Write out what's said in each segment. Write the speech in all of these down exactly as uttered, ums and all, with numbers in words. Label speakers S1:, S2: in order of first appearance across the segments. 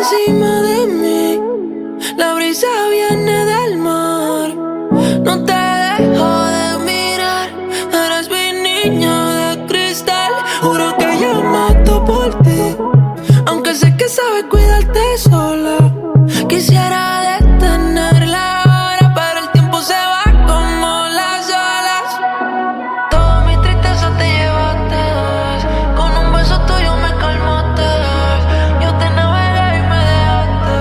S1: encima de mí. La brisa viene del mar. No te dejo de mirar. Eres mi niña de cristal. Juro que yo mato por ti. Aunque sé que sabes cuidarte sola. Quisiera detenerla ahora, pero el tiempo se va como las olas. Toda mi tristeza te llevaste. Con un beso tuyo me calmaste. Yo te navegué y me dejaste.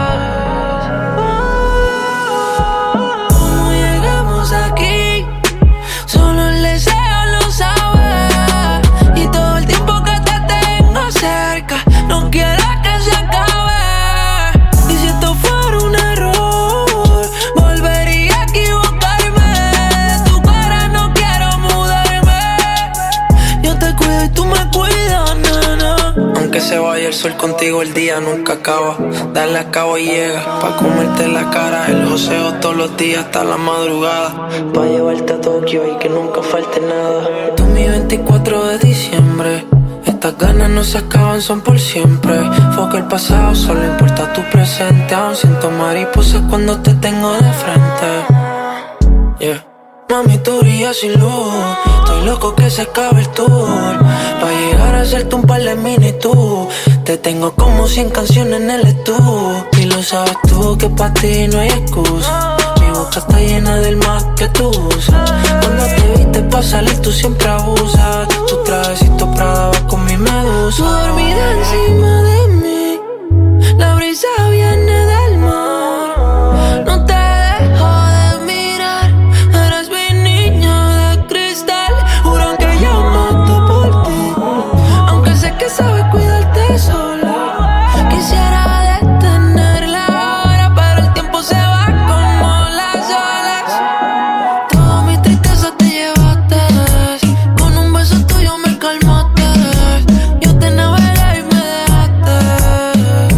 S1: Oh, ¿cómo llegamos aquí? Solo el deseo lo sabe. Y todo el tiempo que te tengo cerca, no quiero que se acabe. Y si esto fuera un error, volvería a equivocarme. De tu cara no quiero mudarme. Yo te cuido y tú me cuidas, nena. Aunque se vaya el sol contigo, el día nunca acaba. Dale a cabo y llega, pa' comerte la cara. El joseo todos los días hasta la madrugada. Pa' llevarte a Tokio y que nunca falte nada. Tú mi veinticuatro de diciembre. Estas ganas no se acaban, son por siempre. Foca el pasado, solo importa tu presente. Aún siento mariposas cuando te tengo de frente. Yeah. Mami, tú brillas sin luz. Estoy loco que se acabe el tour. Pa' llegar a hacerte un par de mini tú. Te tengo como cien canciones en el estudio. Y lo sabes tú que pa' ti no hay excusa. Mi boca está llena del más que tú usas. Cuando te viste pa' salir tú siempre abusas. Tu trajecito Prada va con mi medusa. Tú dormida encima de mí. La brisa viene del mar. No te dejo de mirar. Eres mi niña de cristal. Juro que yo mato por ti. Aunque sé que sabes cuidarte sola. Quisiera detenerla ahora, pero el tiempo se va como las olas. Toda mi tristeza te llevaste. Con un beso tuyo me calmaste. Yo te navegué y me dejaste.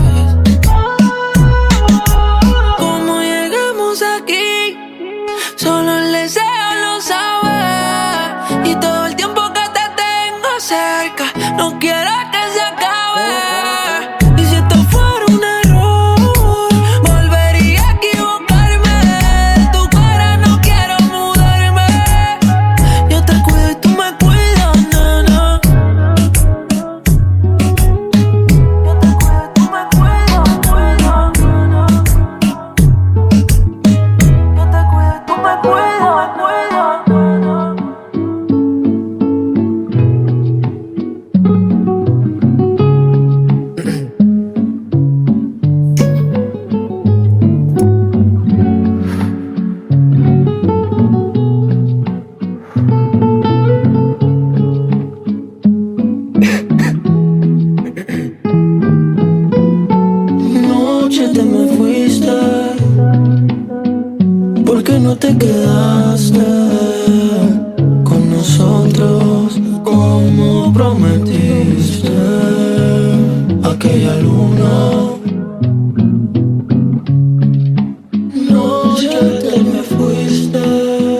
S1: ¿Cómo llegamos aquí? Solo el deseo lo sabe. Y todo el tiempo que te tengo cerca, no quiero que se acabe. Y si esto fuera un error, volvería a equivocarme. De tu cara no quiero mudarme. Yo te cuido y tú me cuidas, nena. Yo te cuido y tú me cuidas, cuidas, nena. Yo te cuido y tú me cuidas, cuidas, nena. Noche te me fuiste. ¿Por qué no te quedaste con nosotros como prometiste? Aquella luna. Noche te me fuiste.